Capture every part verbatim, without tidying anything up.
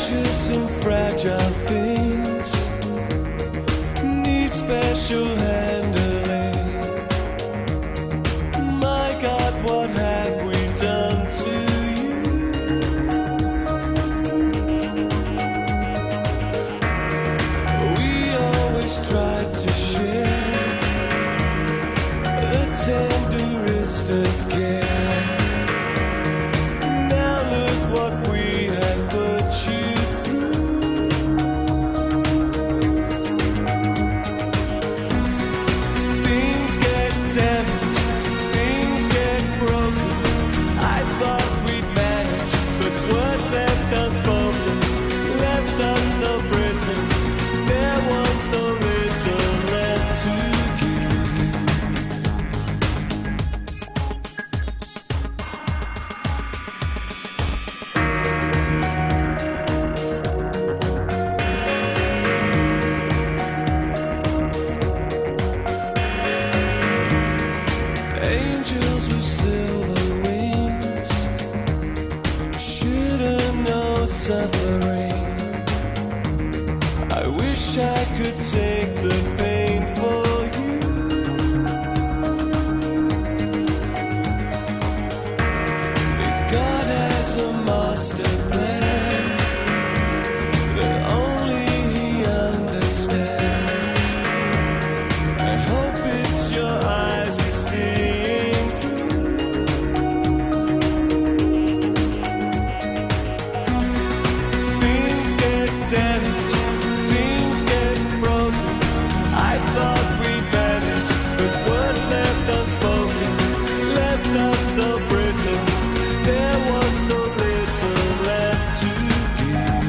precious and fragile things need special handling. My God, what have we done to you? We always tried to share the tenderest of care. Now look what we have put you through. Things get damaged, things get broken. I thought we'd manage, but words left unspoken left us so brittle. There was so little left to give. Angels with silver wings shouldn't know suffering. I wish I could take the pain for you. If God has a master plan that only He understands, I hope it's your eyes He's seeing through. Things get damaged, things get broken. I thought we'd manage, but words left unspoken left us so brittle. There was so little left to give.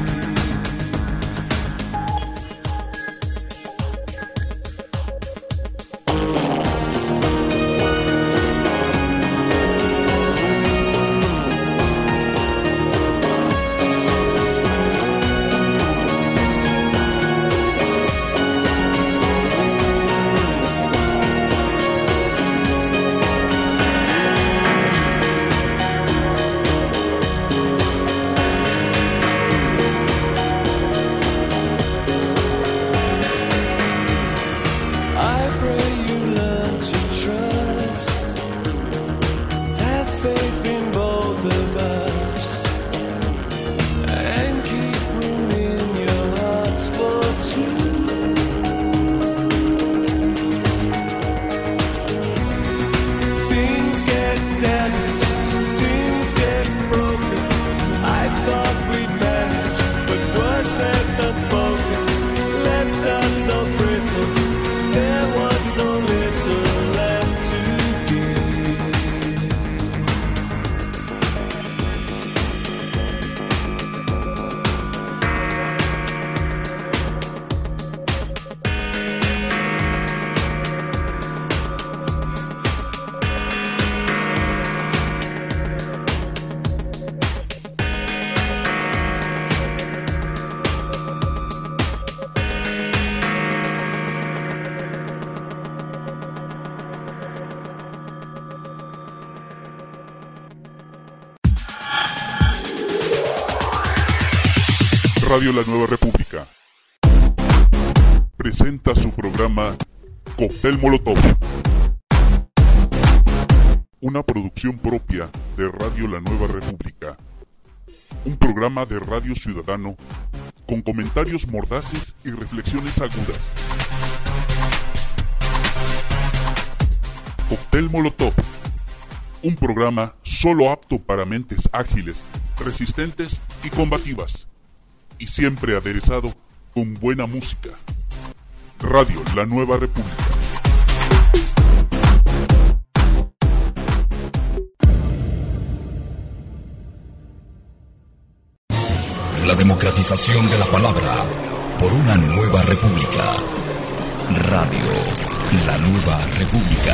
I pray you learn to trust, have faith in both of us, and keep room in your hearts for two. Things get damaged, things get broken. I thought we'd manage, but words left unspoken left us so brittle. There was so little left to give. Radio La Nueva República presenta su programa Cóctel Molotov, una producción propia de Radio La Nueva República, un programa de radio ciudadano con comentarios mordaces y reflexiones agudas. Cóctel Molotov, un programa solo apto para mentes ágiles, resistentes y combativas, y siempre aderezado con buena música. Radio La Nueva República. La democratización de la palabra por una nueva república. Radio La Nueva República.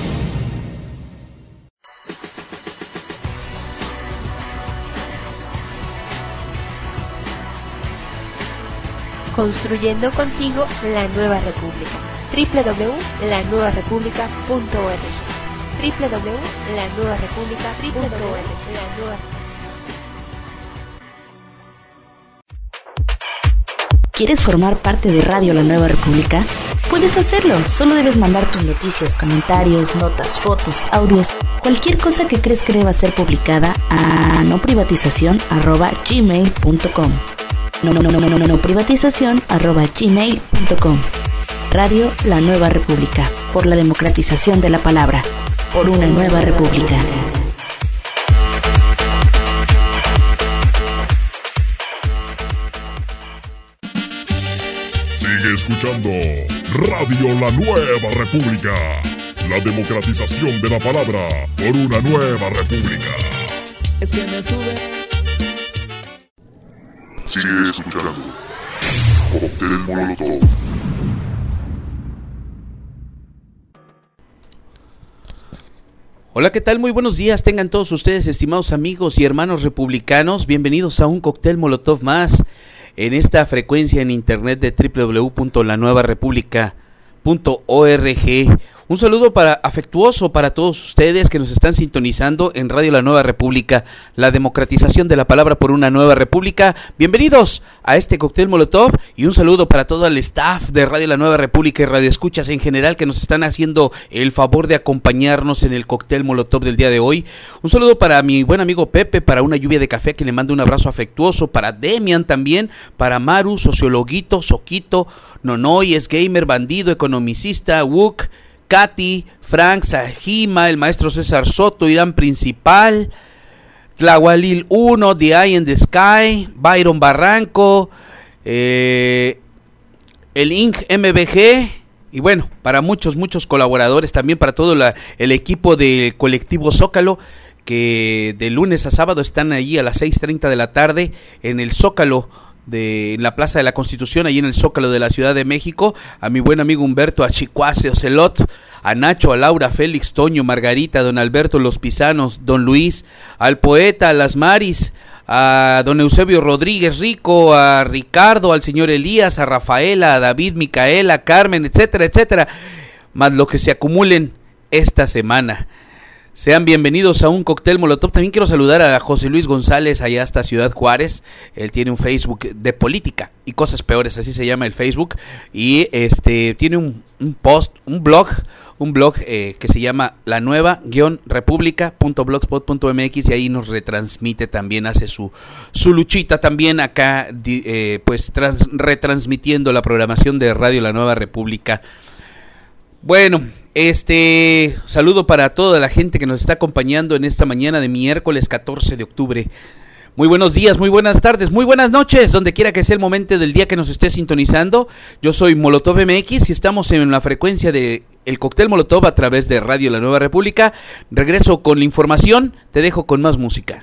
Construyendo contigo la nueva república. doble u doble u doble u punto la nueva república punto org. doble u doble u doble u punto la nueva república punto org. ¿Quieres formar parte de Radio La Nueva República? Puedes hacerlo, solo debes mandar tus noticias, comentarios, notas, fotos, audios, cualquier cosa que crees que deba ser publicada a noprivatización arroba gmail punto com. No, no, no, no, no, no, no, privatización arroba gmail punto com. Radio La Nueva República, por la democratización de la palabra, por una nueva república. Sigue escuchando Radio La Nueva República, la democratización de la palabra por una nueva república. Es que me sube. Sigue escuchando Cóctel Molotov. Hola, ¿qué tal? Muy buenos días, tengan todos ustedes, estimados amigos y hermanos republicanos, bienvenidos a un Cóctel Molotov más en esta frecuencia en internet de doble u doble u doble u punto la nueva república punto org. Un saludo para, afectuoso para todos ustedes que nos están sintonizando en Radio La Nueva República, la democratización de la palabra por una nueva república. Bienvenidos a este Cóctel Molotov y un saludo para todo el staff de Radio La Nueva República y Radio Escuchas en general que nos están haciendo el favor de acompañarnos en el Cóctel Molotov del día de hoy. Un saludo para mi buen amigo Pepe, para una lluvia de café que le mando un abrazo afectuoso, para Demian también, para Maru, sociologuito, Soquito, Nonoy, es gamer, bandido, economicista, Wook, Katy, Frank, Sajima, el maestro César Soto, Irán Principal, Tlahualil uno, The Eye in the Sky, Byron Barranco, eh, el I N G M B G, y bueno, para muchos, muchos colaboradores, también para todo la, el equipo del colectivo Zócalo, que de lunes a sábado están allí a las seis treinta de la tarde en el Zócalo, de la Plaza de la Constitución, allí en el Zócalo de la Ciudad de México, a mi buen amigo Humberto, a Chicuase Ocelot, a Nacho, a Laura, Félix, Toño, Margarita, a don Alberto, los Pisanos, don Luis, al poeta, a las Maris, a don Eusebio Rodríguez Rico, a Ricardo, al señor Elías, a Rafaela, a David, Micaela, Carmen, etcétera, etcétera, más lo que se acumulen esta semana. Sean bienvenidos a un Cóctel Molotov. También quiero saludar a José Luis González allá hasta Ciudad Juárez. Él tiene un Facebook de política y cosas peores, así se llama el Facebook. Y este tiene un, un post, un blog, un blog eh, que se llama la nueva república punto blogspot punto m x y ahí nos retransmite también, hace su, su luchita también acá, eh, pues trans, retransmitiendo la programación de Radio La Nueva República. Bueno, este saludo para toda la gente que nos está acompañando en esta mañana de miércoles catorce de octubre. Muy buenos días, muy buenas tardes, muy buenas noches, donde quiera que sea el momento del día que nos esté sintonizando. Yo soy Molotov M X y estamos en la frecuencia de el Cóctel Molotov a través de Radio La Nueva República. Regreso con la información, te dejo con más música.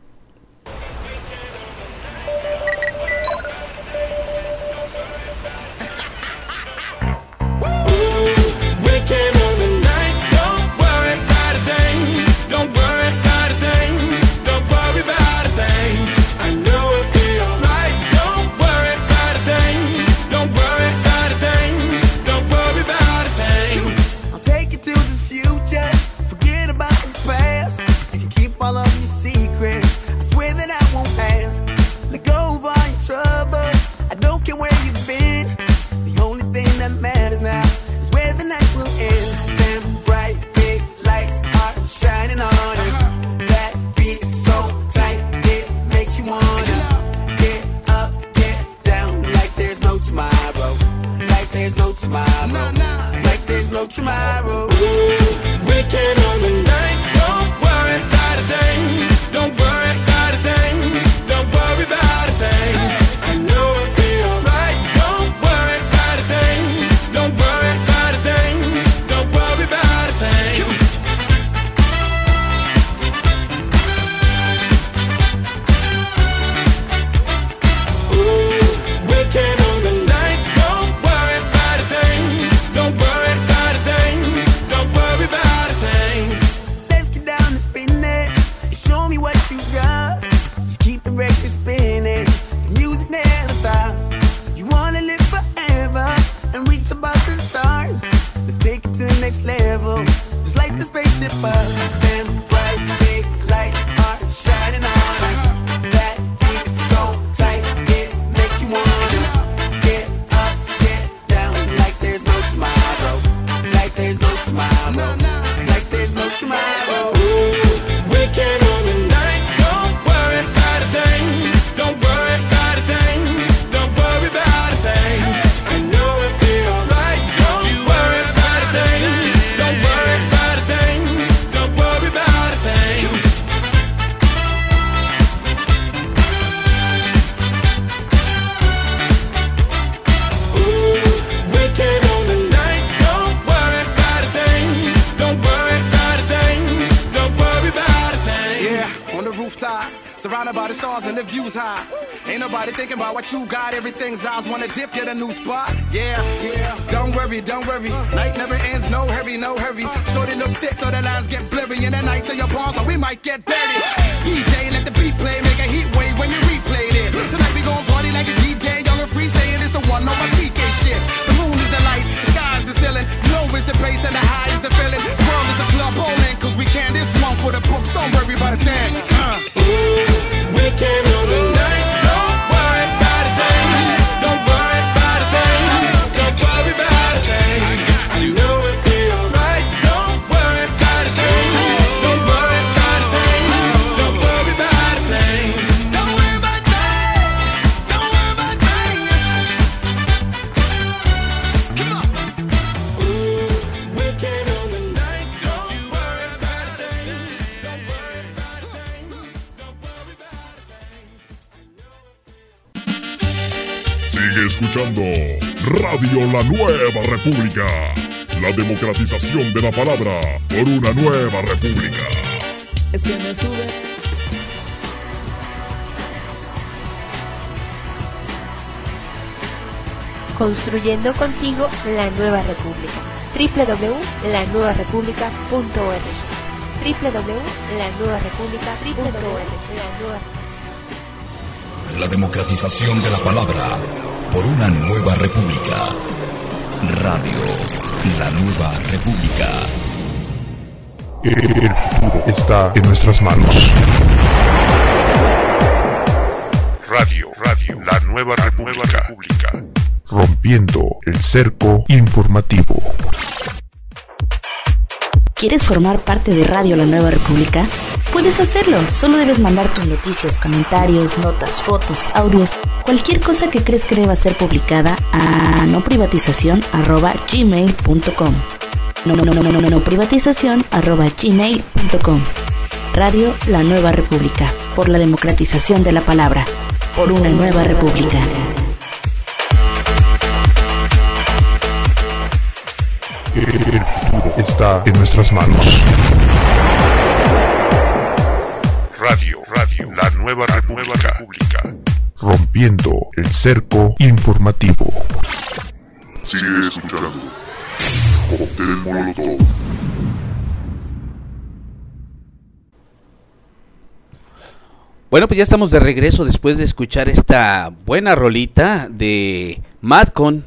Tomorrow, ooh, weekend on the night. Don't worry about a thing. Don't worry about a thing. Don't worry about a thing. I know it'll be alright. Don't worry about a thing. Don't worry about a thing. Don't worry about a thing. Ooh, weekend on the night. Don't worry about a thing. Don't worry. Level, just like the spaceship up, them bright big lights are shining on us. That beat so tight, it makes you wanna get rooftop, surrounded by the stars and the views high. Ain't nobody thinking about what you got. Everything's eyes wanna dip, get a new spot. Yeah, yeah. Don't worry, don't worry. Night never ends, no hurry, no hurry. Shorty look thick, so the lines get blurry. And the nights in your palms, so we might get dirty. D J, let the beat play, make a heat wave when you replay this. Tonight we gon' party like it's D J, young and free, saying it's the one on my C K shit. The moon is the light, the sky is the ceiling, low is the bass and the high is the feeling. The world is a club bowling, cause we can. This one for the books, don't worry about a thing. Uh. Ooh, we came on the night, don't worry about a thing. Don't worry about a thing. Don't worry about a thing. You know it'll be alright. Don't worry about a thing. Don't worry about a thing. Don't worry about a thing. Don't worry about a thing. Don't worry about a thing. Come on. Ooh, we came on the night, don't you worry about a thing. Don't worry about a thing. Don't worry about a thing. Sigue escuchando Radio La Nueva República. La democratización de la palabra por una nueva república. Es que me sube. Construyendo contigo la nueva república. doble u doble u doble u punto la nueva república punto org. doble u doble u doble u punto la nueva república punto org. La democratización de la palabra por una nueva república. Radio La Nueva República. El futuro está en nuestras manos. Radio, Radio, la nueva república. Rompiendo el cerco informativo. ¿Quieres formar parte de Radio La Nueva República? Puedes hacerlo, solo debes mandar tus noticias, comentarios, notas, fotos, audios, cualquier cosa que crees que deba ser publicada a no privatización arroba gmail punto com. No, no, no, no, no, no, no privatización arroba gmail punto com. Radio La Nueva República, por la democratización de la palabra, por una nueva república. El futuro está en nuestras manos. Radio, Radio, la nueva república. Rompiendo el cerco informativo. Sigue escuchando. Cóctel Molotov. Bueno, pues ya estamos de regreso después de escuchar esta buena rolita de Madcon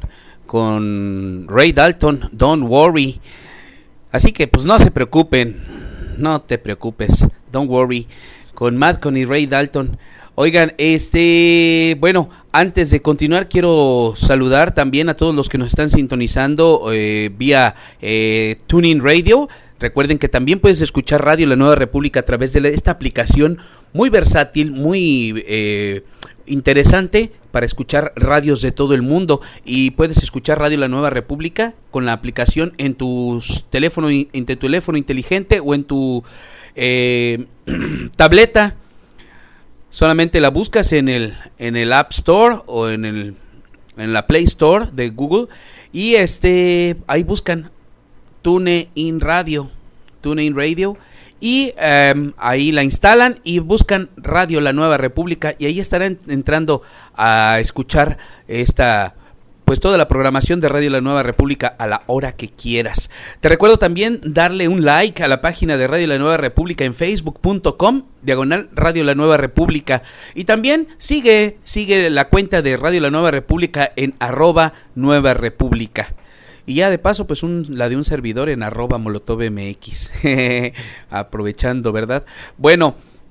con Ray Dalton, Don't Worry. Así que pues no se preocupen, no te preocupes, Don't Worry, con Madcon y Ray Dalton. Oigan, este, bueno, antes de continuar quiero saludar también a todos los que nos están sintonizando eh, vía eh, TuneIn Radio. Recuerden que también puedes escuchar Radio La Nueva República a través de la, esta aplicación muy versátil, muy eh, interesante para escuchar radios de todo el mundo. Y puedes escuchar Radio La Nueva República con la aplicación en tu teléfono, en tu teléfono inteligente o en tu eh, tableta. Solamente la buscas en el en el App Store o en el en la Play Store de Google y este ahí buscan TuneIn Radio, TuneIn Radio y um, ahí la instalan y buscan Radio La Nueva República y ahí estarán entrando a escuchar esta pues toda la programación de Radio La Nueva República a la hora que quieras. Te recuerdo también darle un like a la página de Radio La Nueva República en facebook punto com, diagonal Radio La Nueva República. Y también sigue, sigue la cuenta de Radio La Nueva República en arroba Nueva República. Y ya de paso, pues un, la de un servidor en arroba Molotov M X. Aprovechando, ¿verdad? Bueno,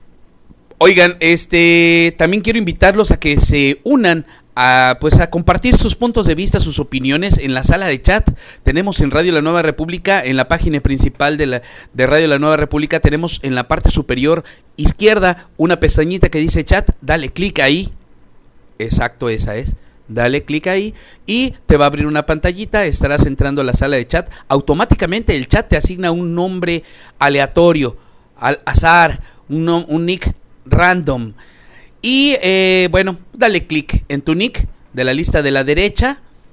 oigan, este también quiero invitarlos a que se unan a pues a compartir sus puntos de vista, sus opiniones en la sala de chat. Tenemos en Radio La Nueva República, en la página principal de la de Radio La Nueva República, tenemos en la parte superior izquierda una pestañita que dice chat. Dale clic ahí. Exacto, esa es. Dale clic ahí y te va a abrir una pantallita, estarás entrando a la sala de chat. Automáticamente el chat te asigna un nombre aleatorio, al azar, un, un nick random. Y eh, bueno, dale clic en tu nick de la lista de la derecha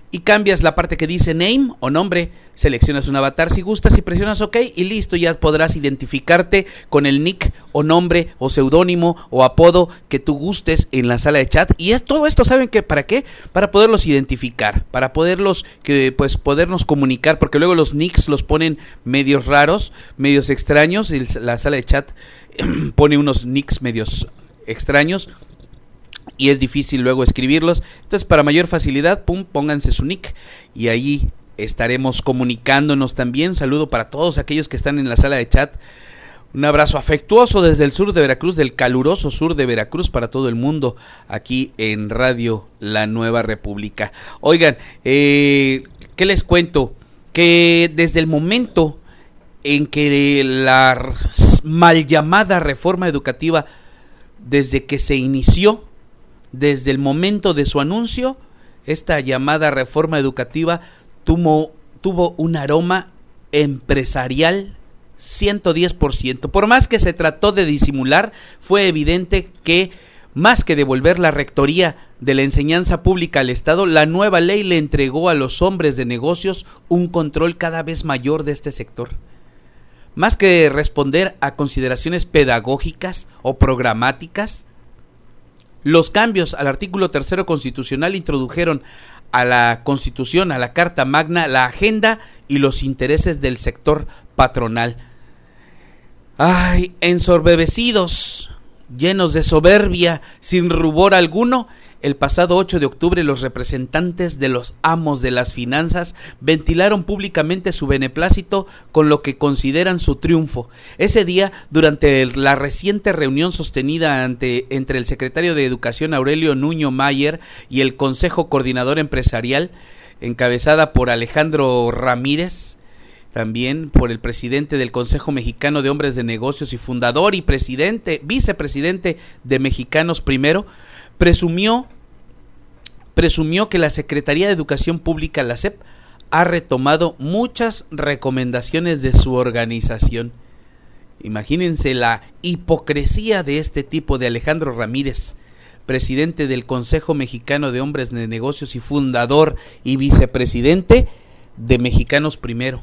y cambias la parte que dice name o nombre, seleccionas un avatar si gustas y presionas OK y listo, ya podrás identificarte con el nick o nombre o seudónimo o apodo que tú gustes en la sala de chat. Y es todo esto, ¿saben qué? ¿Para qué? Para poderlos identificar, para poderlos, que pues podernos comunicar, porque luego los nicks los ponen medios raros, medios extraños, y la sala de chat pone unos nicks medios extraños y es difícil luego escribirlos. Entonces, para mayor facilidad, pum, pónganse su nick y ahí estaremos comunicándonos también. Saludo para todos aquellos que están en la sala de chat. Un abrazo afectuoso desde el sur de Veracruz, del caluroso sur de Veracruz, para todo el mundo, aquí en Radio La Nueva República. Oigan, eh, ¿qué les cuento? Que desde el momento en que la mal llamada reforma educativa, desde que se inició, desde el momento de su anuncio, esta llamada reforma educativa tuvo, tuvo un aroma empresarial ciento diez por ciento. Por más que se trató de disimular, fue evidente que, más que devolver la rectoría de la enseñanza pública al Estado, la nueva ley le entregó a los hombres de negocios un control cada vez mayor de este sector. Más que responder a consideraciones pedagógicas o programáticas, los cambios al artículo tercero constitucional introdujeron a la Constitución, a la Carta Magna, la agenda y los intereses del sector patronal. Ay, ensoberbecidos, llenos de soberbia, sin rubor alguno, el pasado ocho de octubre los representantes de los amos de las finanzas ventilaron públicamente su beneplácito con lo que consideran su triunfo. Ese día, durante el, la reciente reunión sostenida ante, entre el secretario de Educación Aurelio Nuño Mayer y el Consejo Coordinador Empresarial, encabezada por Alejandro Ramírez, también por el presidente del Consejo Mexicano de Hombres de Negocios y fundador y presidente, vicepresidente de Mexicanos Primero, presumió, presumió que la Secretaría de Educación Pública, la S E P, ha retomado muchas recomendaciones de su organización. Imagínense la hipocresía de este tipo, de Alejandro Ramírez, presidente del Consejo Mexicano de Hombres de Negocios y fundador y vicepresidente de Mexicanos Primero.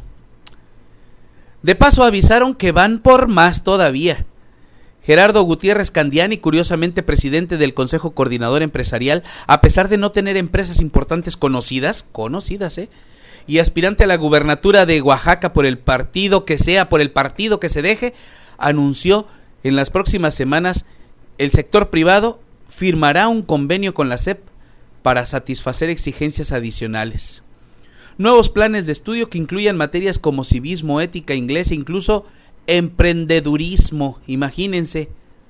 De paso avisaron que van por más todavía. Gerardo Gutiérrez Candiani, curiosamente presidente del Consejo Coordinador Empresarial, a pesar de no tener empresas importantes conocidas, conocidas, ¿eh? y aspirante a la gubernatura de Oaxaca por el partido que sea, por el partido que se deje, anunció en las próximas semanas el sector privado firmará un convenio con la S E P para satisfacer exigencias adicionales. Nuevos planes de estudio que incluyan materias como civismo, ética, inglés e incluso emprendedurismo, imagínense.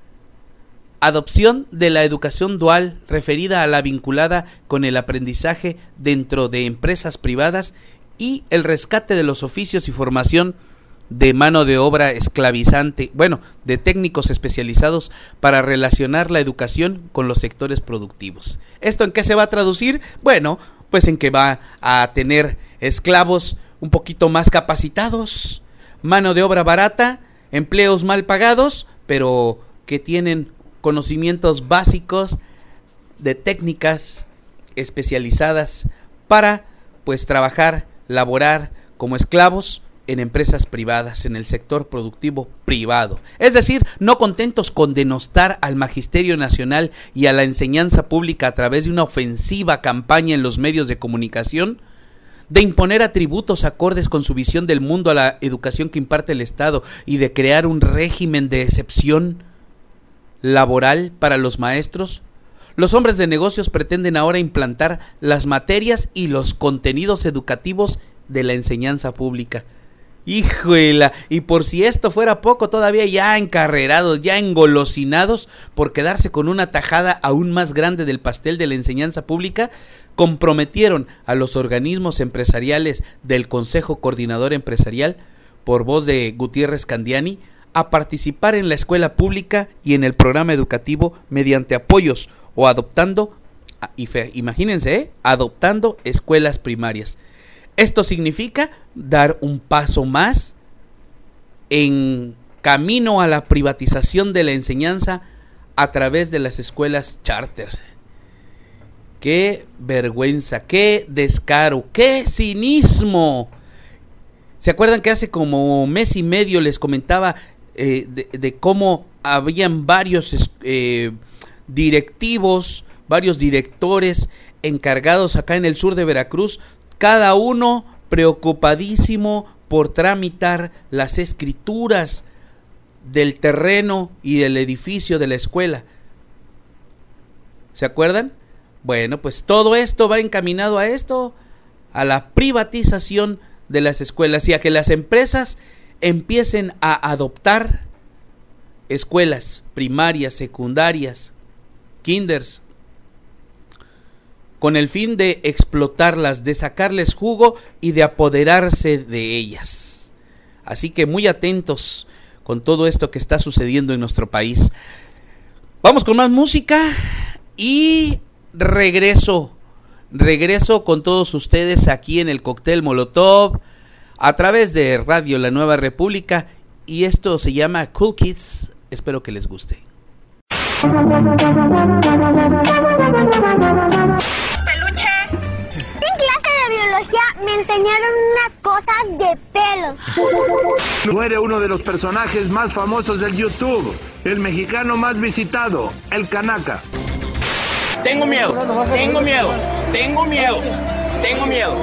Adopción de la educación dual referida a la vinculada con el aprendizaje dentro de empresas privadas y el rescate de los oficios y formación de mano de obra esclavizante, bueno, de técnicos especializados para relacionar la educación con los sectores productivos. ¿Esto en qué se va a traducir? Bueno, pues en que va a tener esclavos un poquito más capacitados, mano de obra barata, empleos mal pagados, pero que tienen conocimientos básicos de técnicas especializadas para, pues, trabajar, laborar como esclavos en empresas privadas, en el sector productivo privado. Es decir, no contentos con denostar al Magisterio Nacional y a la enseñanza pública a través de una ofensiva campaña en los medios de comunicación, de imponer atributos acordes con su visión del mundo a la educación que imparte el Estado y de crear un régimen de excepción laboral para los maestros, los hombres de negocios pretenden ahora implantar las materias y los contenidos educativos de la enseñanza pública. ¡Híjole! Y por si esto fuera poco, todavía ya encarrerados, ya engolosinados por quedarse con una tajada aún más grande del pastel de la enseñanza pública, comprometieron a los organismos empresariales del Consejo Coordinador Empresarial, por voz de Gutiérrez Candiani, a participar en la escuela pública y en el programa educativo mediante apoyos o adoptando, imagínense, ¿eh? adoptando escuelas primarias. Esto significa dar un paso más en camino a la privatización de la enseñanza a través de las escuelas charters. Qué vergüenza, qué descaro, qué cinismo. ¿Se acuerdan que hace como mes y medio les comentaba eh, de, de cómo habían varios eh, directivos, varios directores encargados acá en el sur de Veracruz, cada uno preocupadísimo por tramitar las escrituras del terreno y del edificio de la escuela? ¿Se acuerdan? Bueno, pues todo esto va encaminado a esto, a la privatización de las escuelas y a que las empresas empiecen a adoptar escuelas primarias, secundarias, kinders, con el fin de explotarlas, de sacarles jugo y de apoderarse de ellas. Así que muy atentos con todo esto que está sucediendo en nuestro país. Vamos con más música y regreso, regreso con todos ustedes aquí en el Cóctel Molotov a través de Radio La Nueva República, y esto se llama Cool Kids. Espero que les guste. En clase de biología me enseñaron unas cosas de pelos. Muere uno de los personajes más famosos del YouTube, el mexicano más visitado, el Canaca. Tengo miedo, tengo miedo, tengo miedo, tengo miedo.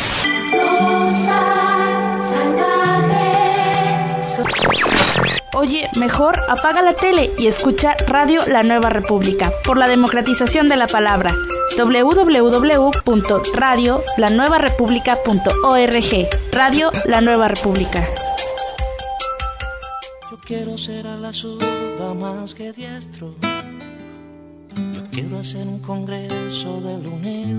Oye, mejor apaga la tele y escucha Radio La Nueva República, por la democratización de la palabra. doble u doble u doble u punto radio la nueva república punto org. Radio La Nueva República. Yo quiero ser a la zurda más que diestro. Yo quiero hacer un congreso del unido.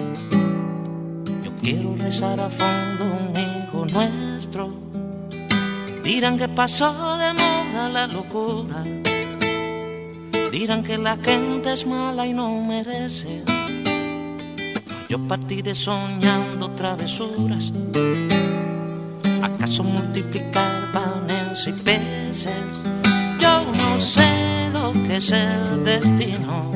Yo quiero rezar a fondo un hijo nuestro. Dirán que pasó de moda la locura. Dirán que la gente es mala y no merece. Yo partiré soñando travesuras. ¿Acaso multiplicar panes y peces? Yo no sé lo que es el destino.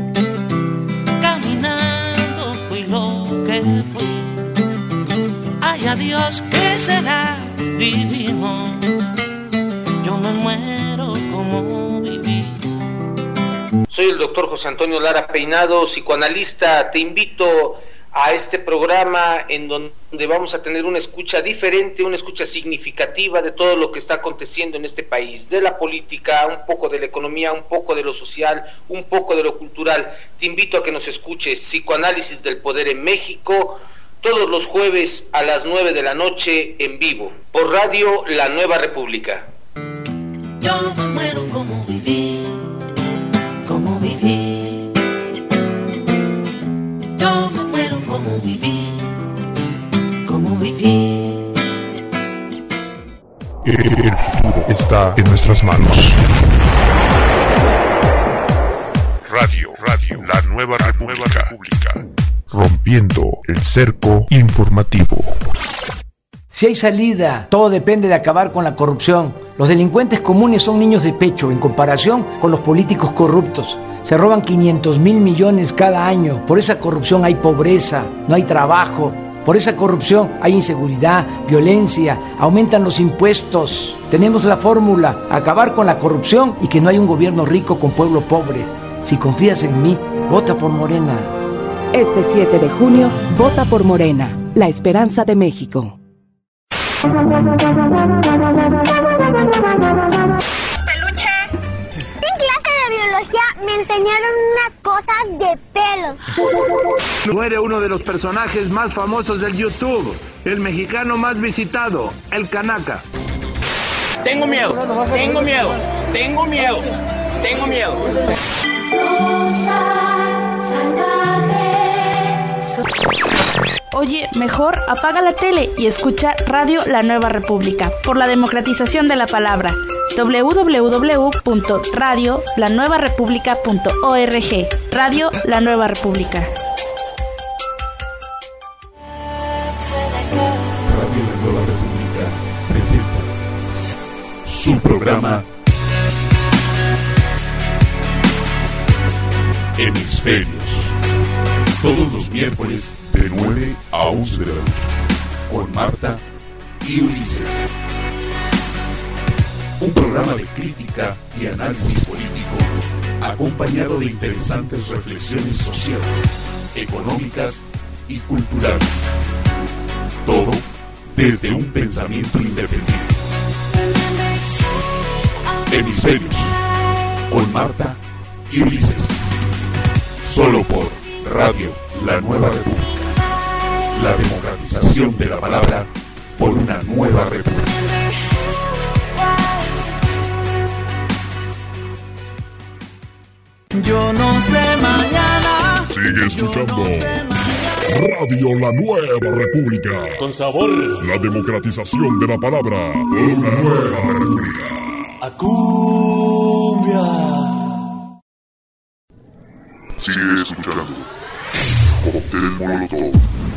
Caminando fui lo que fui. Ay, adiós, ¿qué será divino? Yo me muero como viví. Soy el doctor José Antonio Lara Peinado, psicoanalista. Te invito a este programa en donde vamos a tener una escucha diferente, una escucha significativa de todo lo que está aconteciendo en este país, de la política, un poco de la economía, un poco de lo social, un poco de lo cultural. Te invito a que nos escuches Psicoanálisis del Poder en México, todos los jueves a las nueve de la noche en vivo, por Radio La Nueva República. Yo me muero como viví, como viví. Yo me muero como viví, como viví. El futuro está en nuestras manos. Radio, Radio, La Nueva República. Rompiendo el cerco informativo. Si hay salida, todo depende de acabar con la corrupción. Los delincuentes comunes son niños de pecho en comparación con los políticos corruptos. Se roban quinientos mil millones cada año. Por esa corrupción hay pobreza, no hay trabajo. Por esa corrupción hay inseguridad, violencia, aumentan los impuestos. Tenemos la fórmula: acabar con la corrupción y que no haya un gobierno rico con pueblo pobre. Si confías en mí, vota por Morena. Este siete de junio, vota por Morena, la esperanza de México. Peluche. En clase de biología me enseñaron unas cosas de pelos. Muere uno de los personajes más famosos del YouTube, el mexicano más visitado, el Canaca. Tengo miedo, tengo miedo, tengo miedo, tengo miedo. Oye, mejor apaga la tele y escucha Radio La Nueva República, por la democratización de la palabra. doble u doble u doble u punto radio la nueva república punto org. Radio La Nueva República. Radio La Nueva República presenta su programa Hemisferios. Todos los miércoles de nueve a once de la noche. Con Marta y Ulises. Un programa de crítica y análisis político, acompañado de interesantes reflexiones sociales, económicas y culturales. Todo desde un pensamiento independiente. Hemisferios, con Marta y Ulises. Solo por Radio La Nueva República. La democratización de la palabra por una nueva república. Yo no sé mañana. Sigue escuchando no sé Radio La Nueva República. Con sabor. La democratización de la palabra por una nueva república. A cumbia. Sigue escuchando Cóctel Molotov.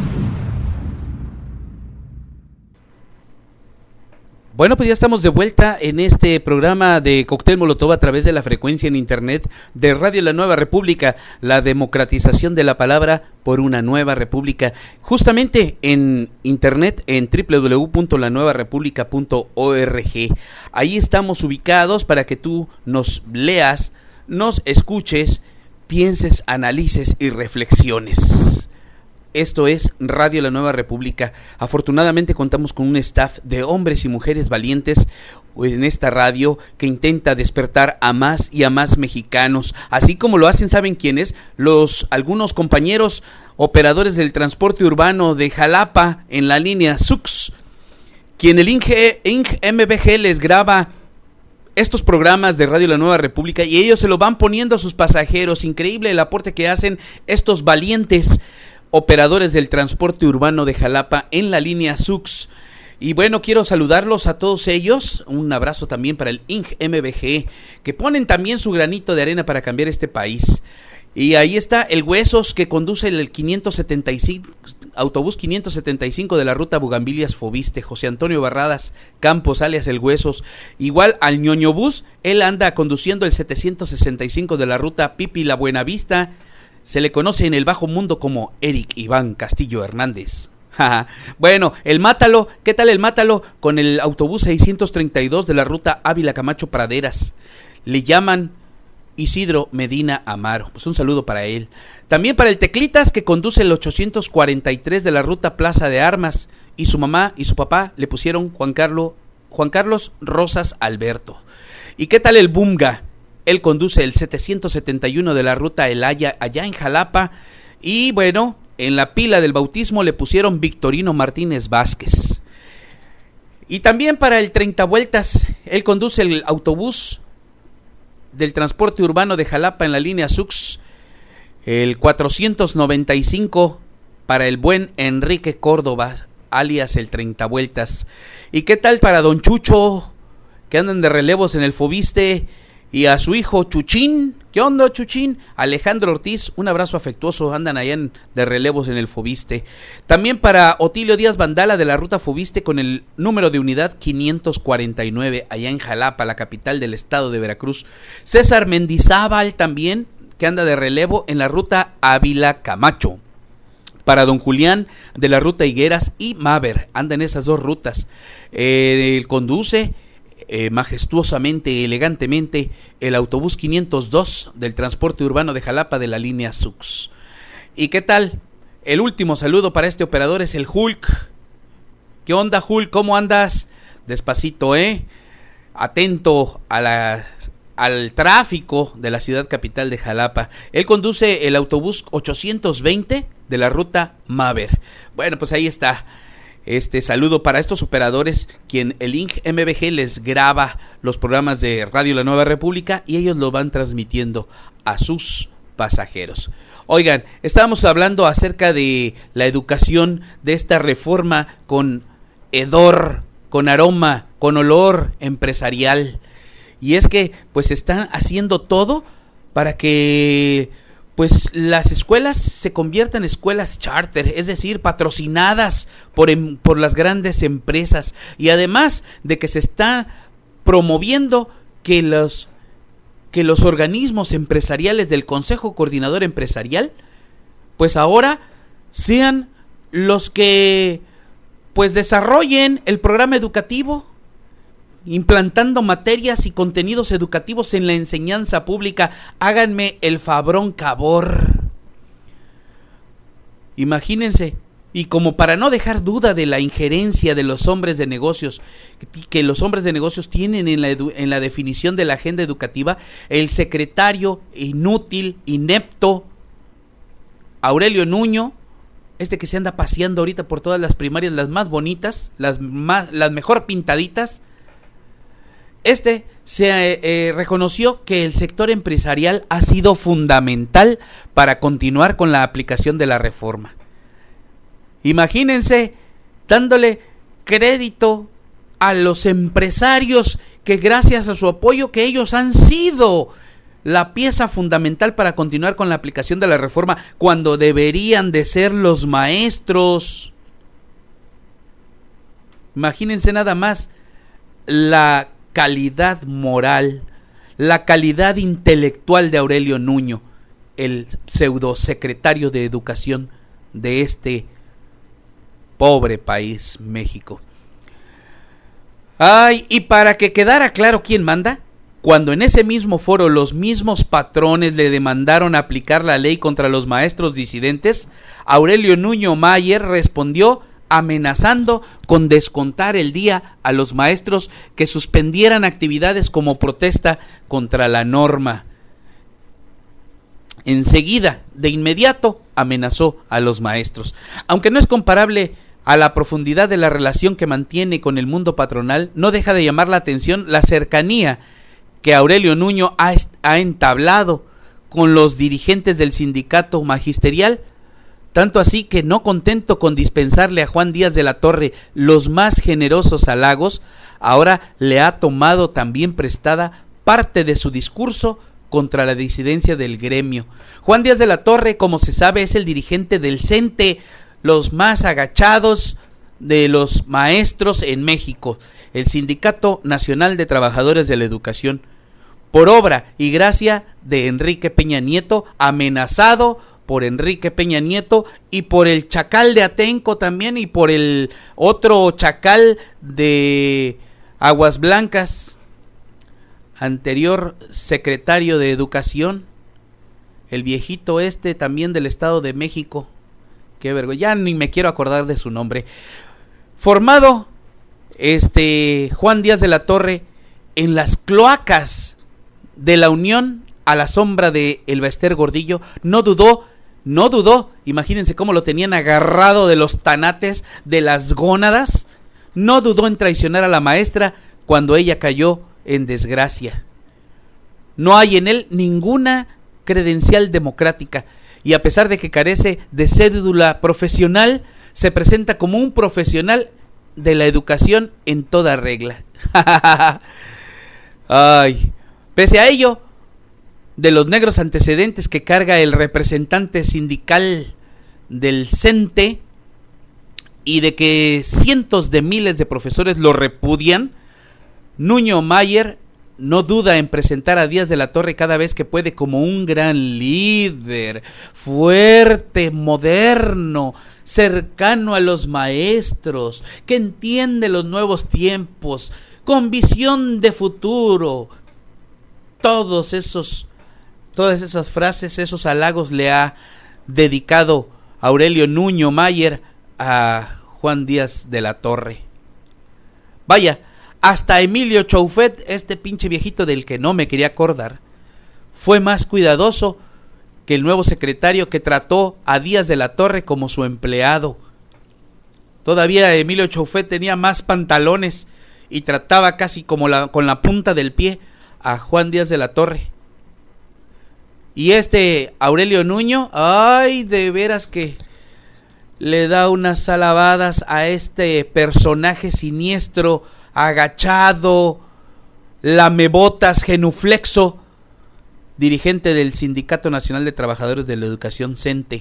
Bueno, pues ya estamos de vuelta en este programa de Cóctel Molotov a través de la frecuencia en internet de Radio La Nueva República, la democratización de la palabra por una nueva república. Justamente en internet en doble u doble u doble u punto la nueva república punto org. Ahí estamos ubicados para que tú nos leas, nos escuches, pienses, analices y reflexiones. Esto es Radio La Nueva República. Afortunadamente contamos con un staff de hombres y mujeres valientes en esta radio que intenta despertar a más y a más mexicanos, así como lo hacen, ¿saben quiénes? Los algunos compañeros operadores del transporte urbano de Jalapa en la línea S U X, quien el I N G M B G les graba estos programas de Radio La Nueva República y ellos se lo van poniendo a sus pasajeros. Increíble el aporte que hacen estos valientes operadores del transporte urbano de Jalapa en la línea S U X. Y bueno, quiero saludarlos a todos ellos. Un abrazo también para el I N G M B G, que ponen también su granito de arena para cambiar este país. Y ahí está el Huesos, que conduce el quinientos setenta y cinco, autobús quinientos setenta y cinco de la ruta Bugambilias Fobiste. José Antonio Barradas Campos, alias el Huesos. Igual al Ñoño Bus, él anda conduciendo el setecientos sesenta y cinco de la ruta Pipi La Buenavista. Se le conoce en el bajo mundo como Eric Iván Castillo Hernández. Bueno, el Mátalo, ¿qué tal el Mátalo? Con el autobús seiscientos treinta y dos de la ruta Ávila Camacho Praderas. Le llaman Isidro Medina Amaro. Pues un saludo para él. También para el Teclitas, que conduce el ochocientos cuarenta y tres de la ruta Plaza de Armas. Y su mamá y su papá le pusieron Juan Carlos, Juan Carlos Rosas Alberto. ¿Y qué tal el Bunga? Él conduce el setecientos setenta y uno de la ruta El Haya, allá en Jalapa. Y bueno, en la pila del bautismo le pusieron Victorino Martínez Vázquez. Y también para el treinta vueltas, él conduce el autobús del transporte urbano de Jalapa en la línea S U X, el cuatrocientos noventa y cinco para el buen Enrique Córdoba, alias el treinta vueltas. ¿Y qué tal para don Chucho, que andan de relevos en el Fobiste? Y a su hijo Chuchín, ¿qué onda Chuchín? Alejandro Ortiz, un abrazo afectuoso, andan allá en, de relevos en el Fobiste. También para Otilio Díaz Vandala de la ruta Fobiste con el número de unidad quinientos cuarenta y nueve, allá en Jalapa, la capital del estado de Veracruz. César Mendizábal también, que anda de relevo en la ruta Ávila Camacho. Para don Julián de la ruta Higueras y Maver, anda en esas dos rutas. Eh, él conduce Eh, majestuosamente, elegantemente, el autobús quinientos dos del transporte urbano de Jalapa de la línea S U X. ¿Y qué tal? El último saludo para este operador es el Hulk. ¿Qué onda, Hulk? ¿Cómo andas? Despacito, ¿eh? Atento a la, al tráfico de la ciudad capital de Jalapa. Él conduce el autobús ochocientos veinte de la ruta Maver. Bueno, pues ahí está. Este saludo para estos operadores, quien el I N G M B G les graba los programas de Radio La Nueva República y ellos lo van transmitiendo a sus pasajeros. Oigan, estábamos hablando acerca de la educación, de esta reforma con hedor, con aroma, con olor empresarial. Y es que pues están haciendo todo para que pues las escuelas se conviertan en escuelas charter, es decir, patrocinadas por, em, por las grandes empresas, y además de que se está promoviendo que los, que los organismos empresariales del Consejo Coordinador Empresarial pues ahora sean los que pues desarrollen el programa educativo, implantando materias y contenidos educativos en la enseñanza pública. Háganme el fabrón cabor. Imagínense, y como para no dejar duda de la injerencia de los hombres de negocios, que los hombres de negocios tienen en la, edu- en la definición de la agenda educativa, el secretario inútil, inepto, Aurelio Nuño, este que se anda paseando ahorita por todas las primarias, las más bonitas, las, más, las mejor pintaditas, este se eh, eh, reconoció que el sector empresarial ha sido fundamental para continuar con la aplicación de la reforma. Imagínense dándole crédito a los empresarios que gracias a su apoyo, que ellos han sido la pieza fundamental para continuar con la aplicación de la reforma, cuando deberían de ser los maestros. Imagínense nada más la calidad moral, la calidad intelectual de Aurelio Nuño, el pseudo secretario de Educación de este pobre país, México. Ay, y para que quedara claro quién manda, cuando en ese mismo foro los mismos patrones le demandaron aplicar la ley contra los maestros disidentes, Aurelio Nuño Mayer respondió amenazando con descontar el día a los maestros que suspendieran actividades como protesta contra la norma. Enseguida, de inmediato, amenazó a los maestros. Aunque no es comparable a la profundidad de la relación que mantiene con el mundo patronal, no deja de llamar la atención la cercanía que Aurelio Nuño ha, ha entablado con los dirigentes del sindicato magisterial, tanto así que, no contento con dispensarle a Juan Díaz de la Torre los más generosos halagos, ahora le ha tomado también prestada parte de su discurso contra la disidencia del gremio. Juan Díaz de la Torre, como se sabe, es el dirigente del CENTE, los más agachados de los maestros en México, el Sindicato Nacional de Trabajadores de la Educación, por obra y gracia de Enrique Peña Nieto, amenazado por Enrique Peña Nieto y por el chacal de Atenco también, y por el otro chacal de Aguas Blancas, anterior secretario de Educación, el viejito este también del Estado de México, qué vergüenza, ya ni me quiero acordar de su nombre. Formado este Juan Díaz de la Torre en las cloacas de la Unión, a la sombra de el Bester Gordillo, no dudó, no dudó, imagínense cómo lo tenían agarrado de los tanates, de las gónadas, no dudó en traicionar a la maestra cuando ella cayó en desgracia. No hay en él ninguna credencial democrática, y a pesar de que carece de cédula profesional, se presenta como un profesional de la educación en toda regla. Ay, pese a ello, de los negros antecedentes que carga el representante sindical del CENTE, y de que cientos de miles de profesores lo repudian, Nuño Mayer no duda en presentar a Díaz de la Torre cada vez que puede como un gran líder, fuerte, moderno, cercano a los maestros, que entiende los nuevos tiempos, con visión de futuro. Todos esos, todas esas frases, esos halagos le ha dedicado Aurelio Nuño Mayer a Juan Díaz de la Torre. Vaya, hasta Emilio Choufet, este pinche viejito del que no me quería acordar, fue más cuidadoso que el nuevo secretario, que trató a Díaz de la Torre como su empleado. Todavía Emilio Choufet tenía más pantalones y trataba casi como la, con la punta del pie a Juan Díaz de la Torre. Y este Aurelio Nuño, ay, de veras que le da unas alabadas a este personaje siniestro, agachado, lamebotas, genuflexo, dirigente del Sindicato Nacional de Trabajadores de la Educación, CENTE.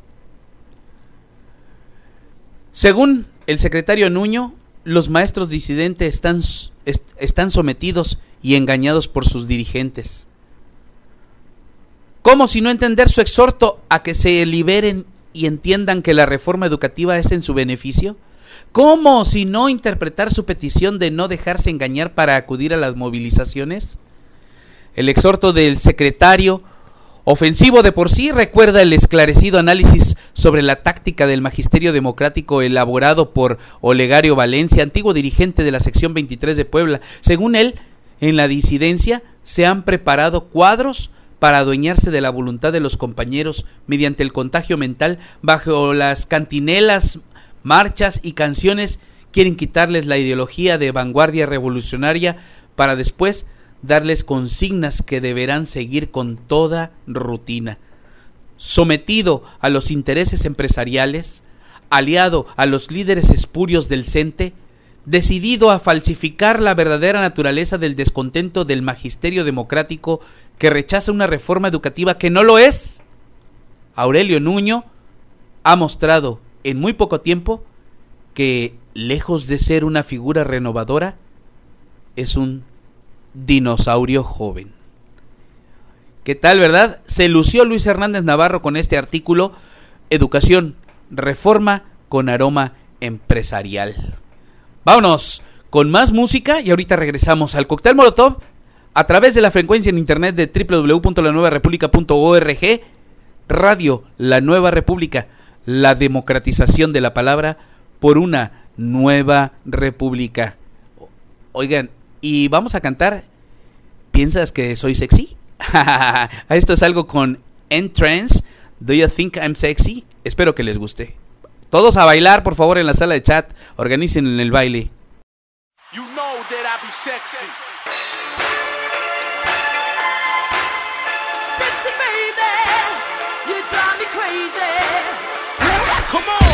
Según el secretario Nuño, los maestros disidentes están, est, están sometidos y engañados por sus dirigentes. ¿Cómo si no entender su exhorto a que se liberen y entiendan que la reforma educativa es en su beneficio? ¿Cómo si no interpretar su petición de no dejarse engañar para acudir a las movilizaciones? El exhorto del secretario, ofensivo de por sí, recuerda el esclarecido análisis sobre la táctica del magisterio democrático elaborado por Olegario Valencia, antiguo dirigente de la sección veintitrés de Puebla. Según él, en la disidencia se han preparado cuadros para adueñarse de la voluntad de los compañeros mediante el contagio mental. Bajo las cantinelas, marchas y canciones quieren quitarles la ideología de vanguardia revolucionaria para después darles consignas que deberán seguir con toda rutina. Sometido a los intereses empresariales, aliado a los líderes espurios del CENTE, decidido a falsificar la verdadera naturaleza del descontento del magisterio democrático que rechaza una reforma educativa que no lo es, Aurelio Nuño ha mostrado en muy poco tiempo que, lejos de ser una figura renovadora, es un dinosaurio joven. ¿Qué tal, verdad? Se lució Luis Hernández Navarro con este artículo, Educación, Reforma con aroma empresarial. Vámonos con más música y ahorita regresamos al Cóctel Molotov a través de la frecuencia en internet de doble u doble u doble u punto la nueva república punto org. Radio La Nueva República, la democratización de la palabra por una nueva república. Oigan, y vamos a cantar ¿Piensas que soy sexy? Esto es algo con N-Trance, Do You Think I'm Sexy? Espero que les guste. Todos a bailar, por favor, en la sala de chat. Organicen en el baile. You know that I be sexy. Sexy baby, you drive me crazy. Come on.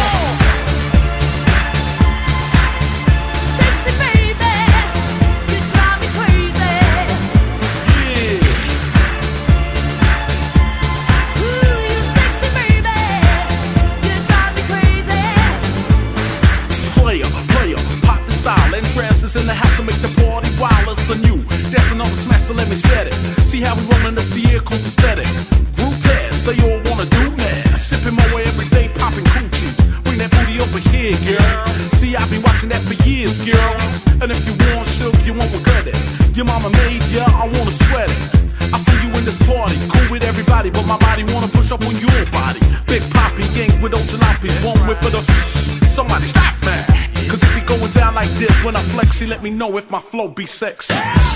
Sexy baby, you drive me crazy. Yeah. Ooh, you sexy baby, you drive me crazy. Player, player, pop the style. Entrances in the house to make the party wild as the new. Dancing on the smash, so let me set it. See how we rollin' up the air, cool aesthetic. Group heads, they all wanna do that. Sipping my way every day, popping coochies. Bring that booty over here, girl. See, I've been watching that for years, girl. And if you want shook, you won't regret it. Your mama made ya, I wanna sweat it. I see you in this party, cool with everybody, but my body wanna push up on your body. Big Poppy, gang with old jalopies, one whip for the. Somebody stop, man. Cause if we going down like this, when I flex, you let me know if my flow be sexy.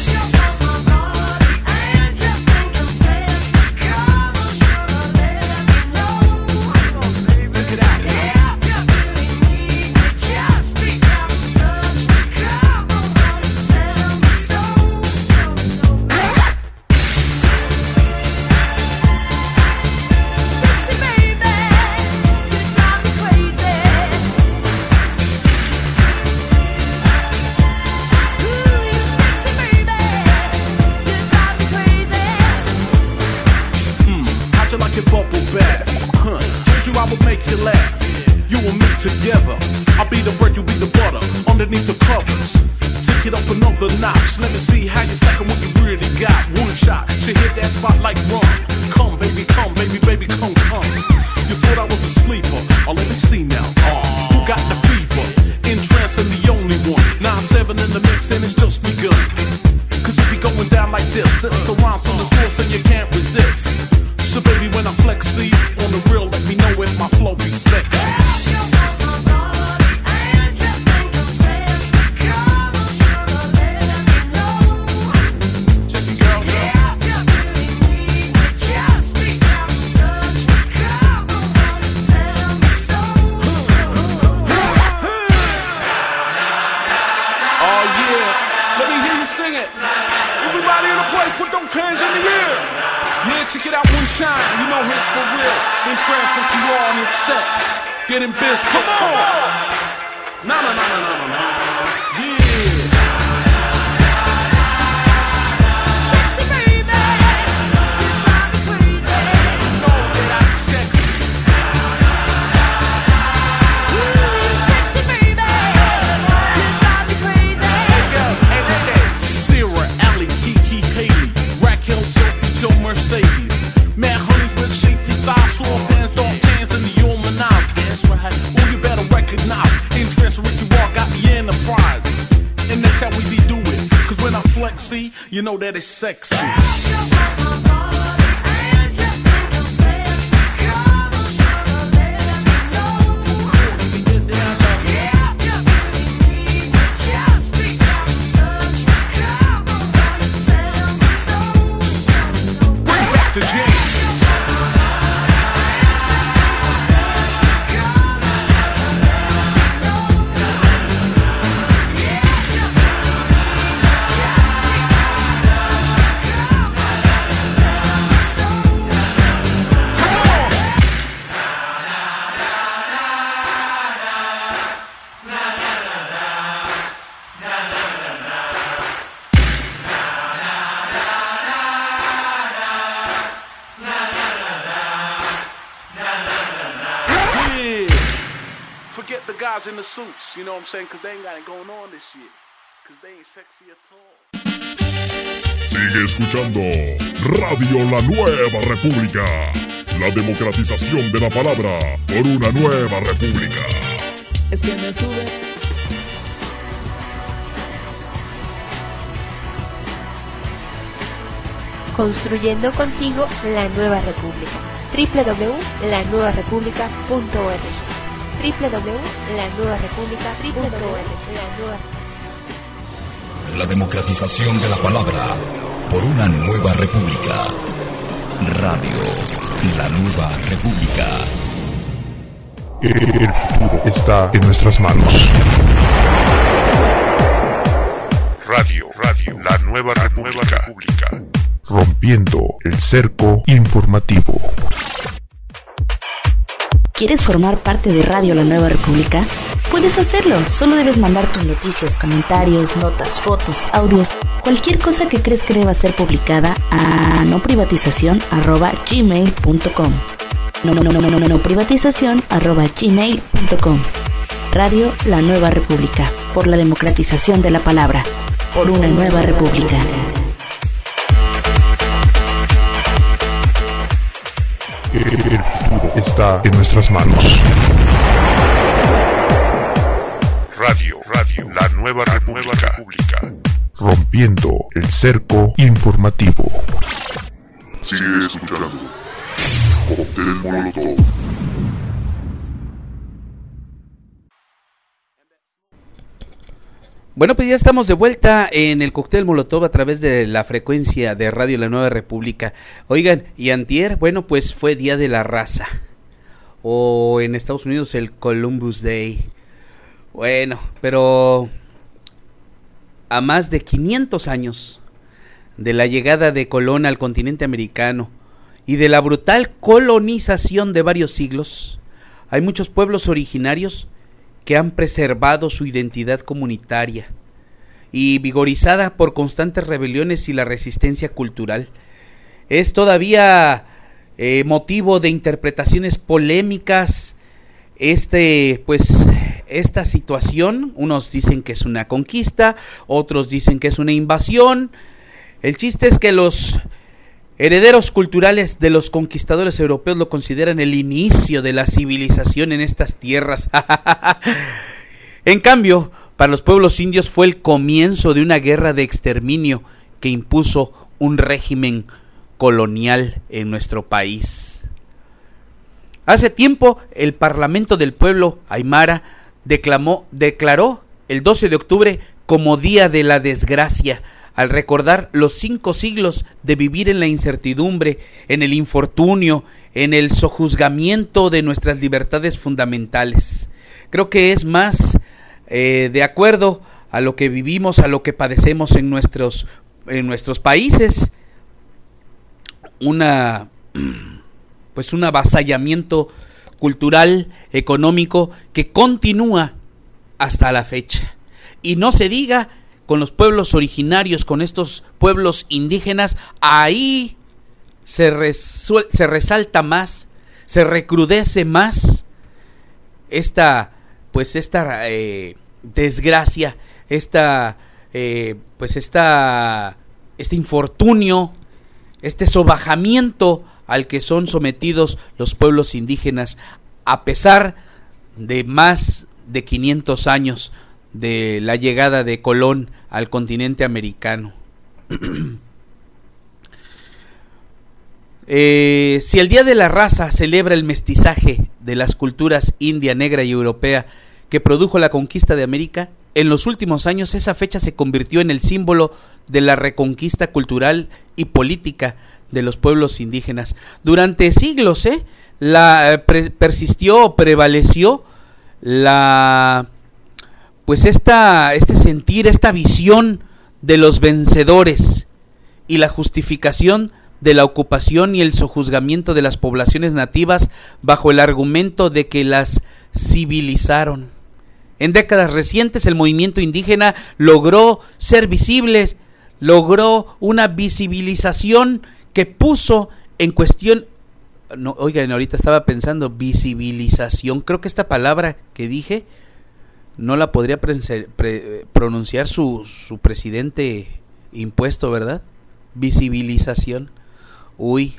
Together, I'll be the bread, you be the butter. Underneath the covers, take it up another notch. Let me see how you stackin' what you really got. One shot, she hit that spot like rum. Come, baby, come, baby, baby, come, come. You thought I was a sleeper? Oh, let me see now. Uh, who got the fever? In trance and the only one. nine seven in the mix and it's just begun. Cause if we going down like this, it's the rhymes from the source and you can't resist. So baby, when I flex, see on the real, let me know if my flow be sexy. Check it out one time, you know it's for real. Then transfer P R on his set. Getting biz, come on! No, no, no, no, no, no, no. Yeah. Sexy baby, you drive me crazy. You know that I'm sexy. Ooh, sexy baby, you drive me crazy. Hey girls, hey, hey, hey. Sarah, Allie, Kiki, Haley, Raquel, Sophie, Joe, Mercedes. Man, honeys with shaky thighs, soft hands, dark hands, and the humanize. That's right. Oh, you better recognize. Interest Ricky Walk got the enterprise. And that's how we be doing. Cause when I flex, see, you know that it's sexy. The James. Forget the guys in the suits, you know what I'm saying? Cause they ain't got it going on this shit. Cause they ain't sexy at all. Sigue escuchando Radio La Nueva República. La democratización de la palabra por una nueva república. Es que me sube. Construyendo contigo la nueva república. doble u doble u doble u punto la nueva república punto org. doble u doble u doble u punto la nueva república punto org. La democratización de la palabra por una nueva república. Radio La Nueva República. El futuro está en nuestras manos. Radio, Radio La Nueva República. Rompiendo el cerco informativo. ¿Quieres formar parte de Radio La Nueva República? Puedes hacerlo, solo debes mandar tus noticias, comentarios, notas, fotos, audios, cualquier cosa que crees que deba ser publicada a no privatización arroba gmail punto com. No, no, no, no, no, no, no privatización arroba gmail punto com. Radio La Nueva República, por la democratización de la palabra, por una nueva república. El futuro está en nuestras manos. Radio, Radio, La Nueva República. Rompiendo el cerco informativo. Sigue escuchando. Cóctel Molotov. Bueno, pues ya estamos de vuelta en el Cóctel Molotov a través de la frecuencia de Radio La Nueva República. Oigan, y antier, bueno, pues fue Día de la Raza. O en Estados Unidos el Columbus Day. Bueno, pero a más de quinientos años de la llegada de Colón al continente americano y de la brutal colonización de varios siglos, hay muchos pueblos originarios que han preservado su identidad comunitaria y vigorizada por constantes rebeliones y la resistencia cultural. Es todavía eh, motivo de interpretaciones polémicas este, pues, esta situación. Unos dicen que es una conquista, otros dicen que es una invasión. El chiste es que los herederos culturales de los conquistadores europeos lo consideran el inicio de la civilización en estas tierras. En cambio, para los pueblos indios fue el comienzo de una guerra de exterminio que impuso un régimen colonial en nuestro país. Hace tiempo, el Parlamento del Pueblo Aymara declamó, declaró el doce de octubre como Día de la Desgracia, al recordar los cinco siglos de vivir en la incertidumbre, en el infortunio, en el sojuzgamiento de nuestras libertades fundamentales. Creo que es más eh, de acuerdo a lo que vivimos, a lo que padecemos en nuestros, en nuestros países, una, pues un avasallamiento cultural, económico, que continúa hasta la fecha. Y no se diga con los pueblos originarios, con estos pueblos indígenas, ahí se, resuel- se resalta más, se recrudece más esta, pues esta eh, desgracia, esta, eh, pues esta, este infortunio, este sobajamiento al que son sometidos los pueblos indígenas, a pesar de más de quinientos años de la llegada de Colón al continente americano. eh, si el Día de la Raza celebra el mestizaje de las culturas india, negra y europea que produjo la conquista de América, en los últimos años esa fecha se convirtió en el símbolo de la reconquista cultural y política de los pueblos indígenas. Durante siglos, ¿eh? la pre- persistió, prevaleció la pues esta este sentir, esta visión de los vencedores y la justificación de la ocupación y el sojuzgamiento de las poblaciones nativas bajo el argumento de que las civilizaron. En décadas recientes el movimiento indígena logró ser visibles, logró una visibilización que puso en cuestión, no, oigan, ahorita estaba pensando, visibilización, creo que esta palabra que dije no la podría pre, pre, pronunciar su, su presidente impuesto, ¿verdad? Visibilización. Uy,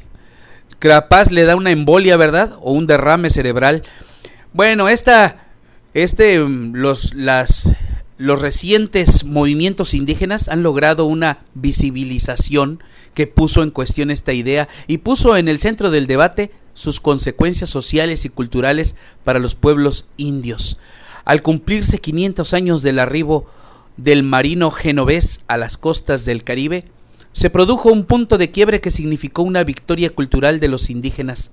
capaz le da una embolia, ¿verdad? O un derrame cerebral. Bueno, esta, este, los, las, los recientes movimientos indígenas han logrado una visibilización que puso en cuestión esta idea y puso en el centro del debate sus consecuencias sociales y culturales para los pueblos indios. Al cumplirse quinientos años del arribo del marino genovés a las costas del Caribe, se produjo un punto de quiebre que significó una victoria cultural de los indígenas.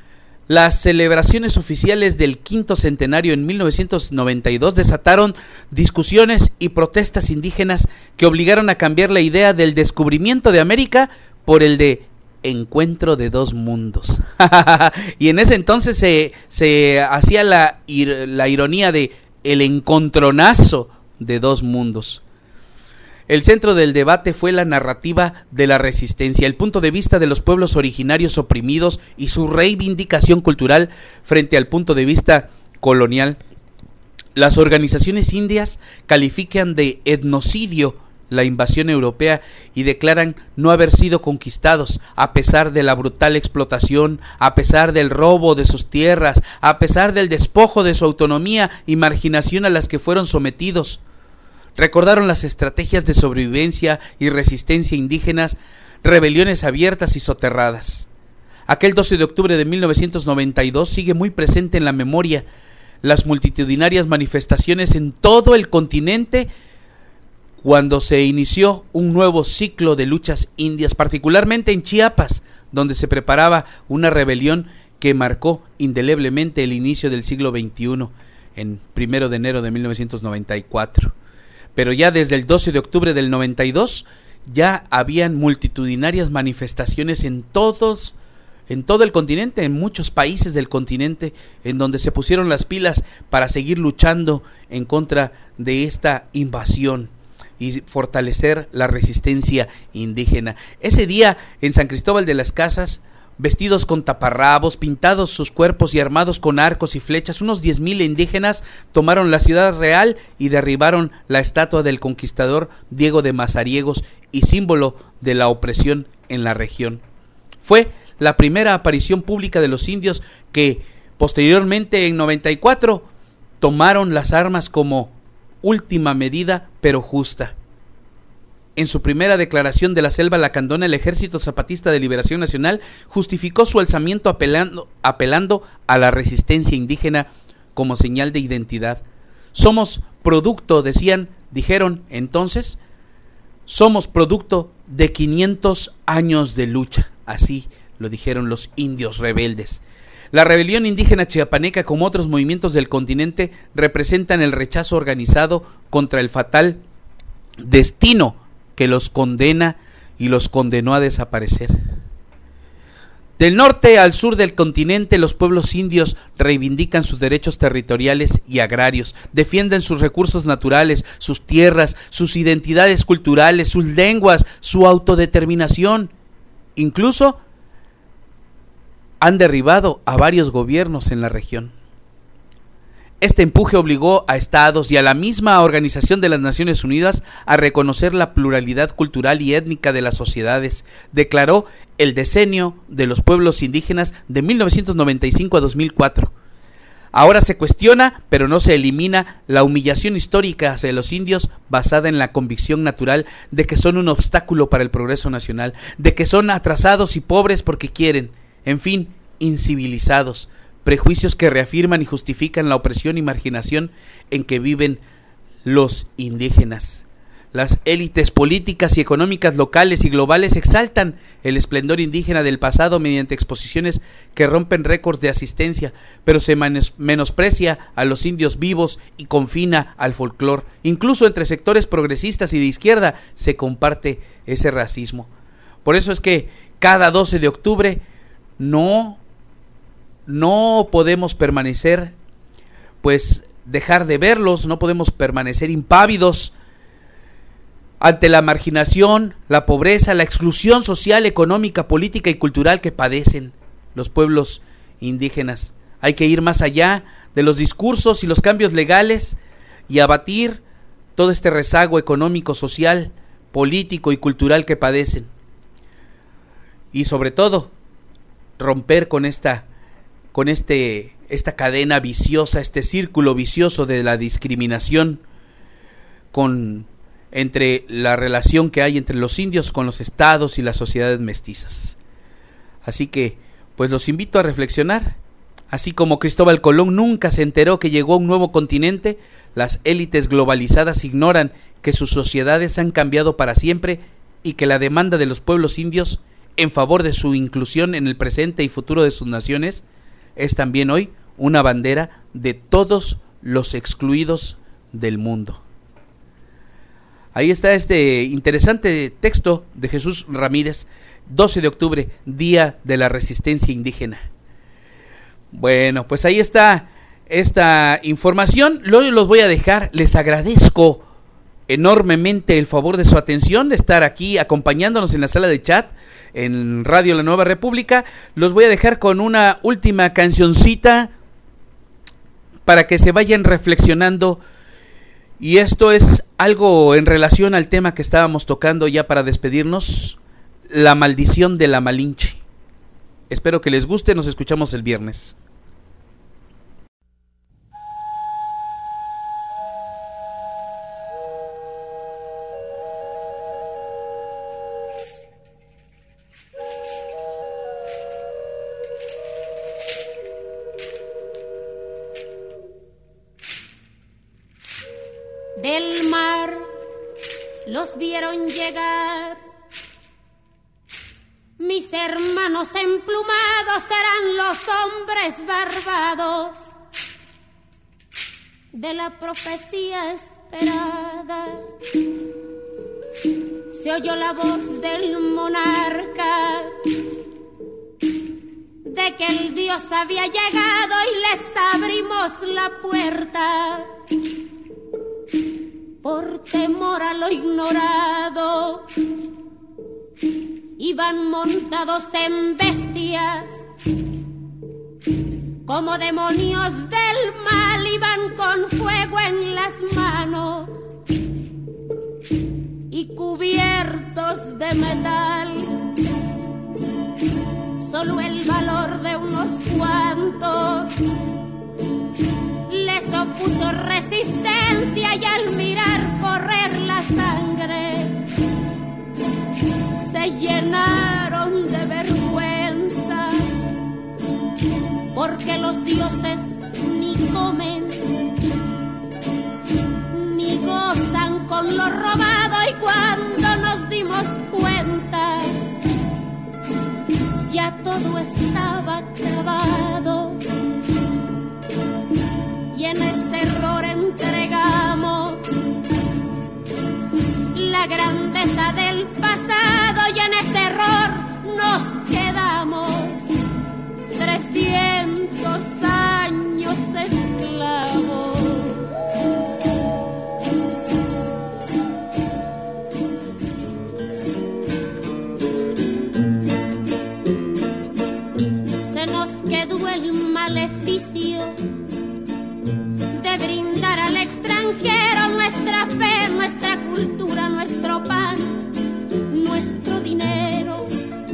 Las celebraciones oficiales del quinto centenario en mil novecientos noventa y dos desataron discusiones y protestas indígenas que obligaron a cambiar la idea del descubrimiento de América por el de encuentro de dos mundos. Y en ese entonces se, se hacía la, la ironía de el encontronazo de dos mundos. El centro del debate fue la narrativa de la resistencia, el punto de vista de los pueblos originarios oprimidos y su reivindicación cultural frente al punto de vista colonial. Las organizaciones indias califican de etnocidio la invasión europea y declaran no haber sido conquistados, a pesar de la brutal explotación, a pesar del robo de sus tierras, a pesar del despojo de su autonomía y marginación a las que fueron sometidos. Recordaron las estrategias de sobrevivencia y resistencia indígenas, rebeliones abiertas y soterradas. Aquel doce de octubre de mil novecientos noventa y dos sigue muy presente en la memoria. Las multitudinarias manifestaciones en todo el continente cuando se inició un nuevo ciclo de luchas indias, particularmente en Chiapas, donde se preparaba una rebelión que marcó indeleblemente el inicio del siglo veintiuno, en primero de enero de mil novecientos noventa y cuatro. Pero ya desde el doce de octubre del noventa y dos ya habían multitudinarias manifestaciones en todos, en todo el continente, en muchos países del continente, en donde se pusieron las pilas para seguir luchando en contra de esta invasión y fortalecer la resistencia indígena. Ese día en San Cristóbal de las Casas, vestidos con taparrabos, pintados sus cuerpos y armados con arcos y flechas, unos diez mil indígenas tomaron la ciudad real y derribaron la estatua del conquistador Diego de Mazariegos y símbolo de la opresión en la región. Fue la primera aparición pública de los indios que posteriormente en noventa y cuatro tomaron las armas como última medida pero justa. En su primera declaración de la Selva Lacandona, el Ejército Zapatista de Liberación Nacional justificó su alzamiento apelando, apelando a la resistencia indígena como señal de identidad. Somos producto, decían, dijeron entonces, somos producto de quinientos años de lucha. Así lo dijeron los indios rebeldes. La rebelión indígena chiapaneca, como otros movimientos del continente, representan el rechazo organizado contra el fatal destino que los condena y los condenó a desaparecer. Del norte al sur del continente, los pueblos indios reivindican sus derechos territoriales y agrarios, defienden sus recursos naturales, sus tierras, sus identidades culturales, sus lenguas, su autodeterminación. Incluso han derribado a varios gobiernos en la región. Este empuje obligó a estados y a la misma Organización de las Naciones Unidas a reconocer la pluralidad cultural y étnica de las sociedades. Declaró el decenio de los pueblos indígenas de mil novecientos noventa y cinco a dos mil cuatro. Ahora se cuestiona, pero no se elimina, la humillación histórica hacia los indios basada en la convicción natural de que son un obstáculo para el progreso nacional, de que son atrasados y pobres porque quieren, en fin, incivilizados, prejuicios que reafirman y justifican la opresión y marginación en que viven los indígenas. Las élites políticas y económicas locales y globales exaltan el esplendor indígena del pasado mediante exposiciones que rompen récords de asistencia, pero se menosprecia a los indios vivos y confina al folclore. Incluso entre sectores progresistas y de izquierda se comparte ese racismo. Por eso es que cada doce de octubre no, no podemos permanecer, pues dejar de verlos, no podemos permanecer impávidos ante la marginación, la pobreza, la exclusión social, económica, política y cultural que padecen los pueblos indígenas. Hay que ir más allá de los discursos y los cambios legales y abatir todo este rezago económico, social, político y cultural que padecen. Y sobre todo, romper con esta, con este, esta cadena viciosa, este círculo vicioso de la discriminación con entre la relación que hay entre los indios con los estados y las sociedades mestizas. Así que, pues los invito a reflexionar. Así como Cristóbal Colón nunca se enteró que llegó a un nuevo continente, las élites globalizadas ignoran que sus sociedades han cambiado para siempre y que la demanda de los pueblos indios en favor de su inclusión en el presente y futuro de sus naciones es también hoy una bandera de todos los excluidos del mundo. Ahí está este interesante texto de Jesús Ramírez, doce de octubre, Día de la Resistencia Indígena. Bueno, pues ahí está esta información. Luego los voy a dejar. Les agradezco enormemente el favor de su atención, de estar aquí acompañándonos en la sala de chat en Radio La Nueva República. Los voy a dejar con una última cancioncita para que se vayan reflexionando. Y esto es algo en relación al tema que estábamos tocando ya para despedirnos, la maldición de la Malinche. Espero que les guste, nos escuchamos el viernes. Del mar los vieron llegar, mis hermanos emplumados eran los hombres barbados de la profecía esperada. Se oyó la voz del monarca de que el Dios había llegado y les abrimos la puerta. Por temor a lo ignorado, iban montados en bestias, como demonios del mal, iban con fuego en las manos y cubiertos de metal. Solo el valor de unos cuantos les opuso resistencia y al mirar correr la sangre se llenaron de vergüenza, porque los dioses ni comen ni gozan con lo robado. Y cuando nos dimos cuenta ya todo estaba acabado, y en ese error entregamos la grandeza del pasado, y en ese error nos quedamos trescientos años esclavos. Se nos quedó el maleficio extranjero nuestra fe, nuestra cultura, nuestro pan, nuestro dinero.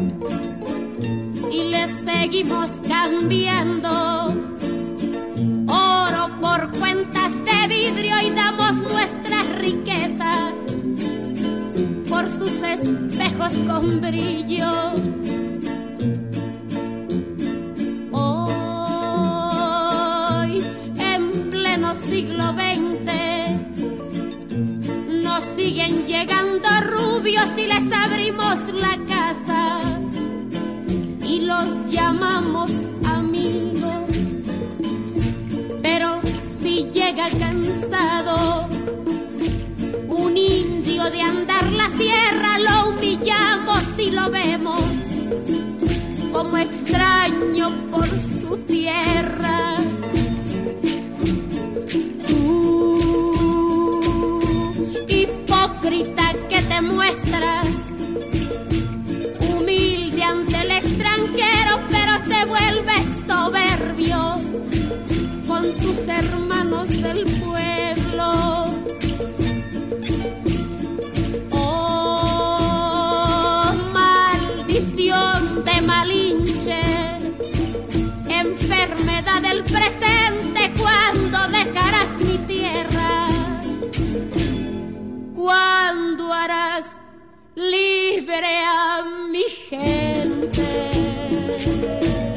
Y le seguimos cambiando oro por cuentas de vidrio y damos nuestras riquezas por sus espejos con brillo. Hoy, en pleno siglo veinte, nos siguen llegando rubios y les abrimos la casa y los llamamos amigos. Pero si llega cansado un indio de andar la sierra, lo humillamos y lo vemos como extraño por su tierra. Tú, hipócrita que te muestras humilde ante el extranjero, pero te vuelves soberbio con tus hermanos del pueblo. Oh, maldición de Malinche, enfermedad del presente, ¿cuándo dejarás mi tierra? ¿Cuándo harás libre a mi gente?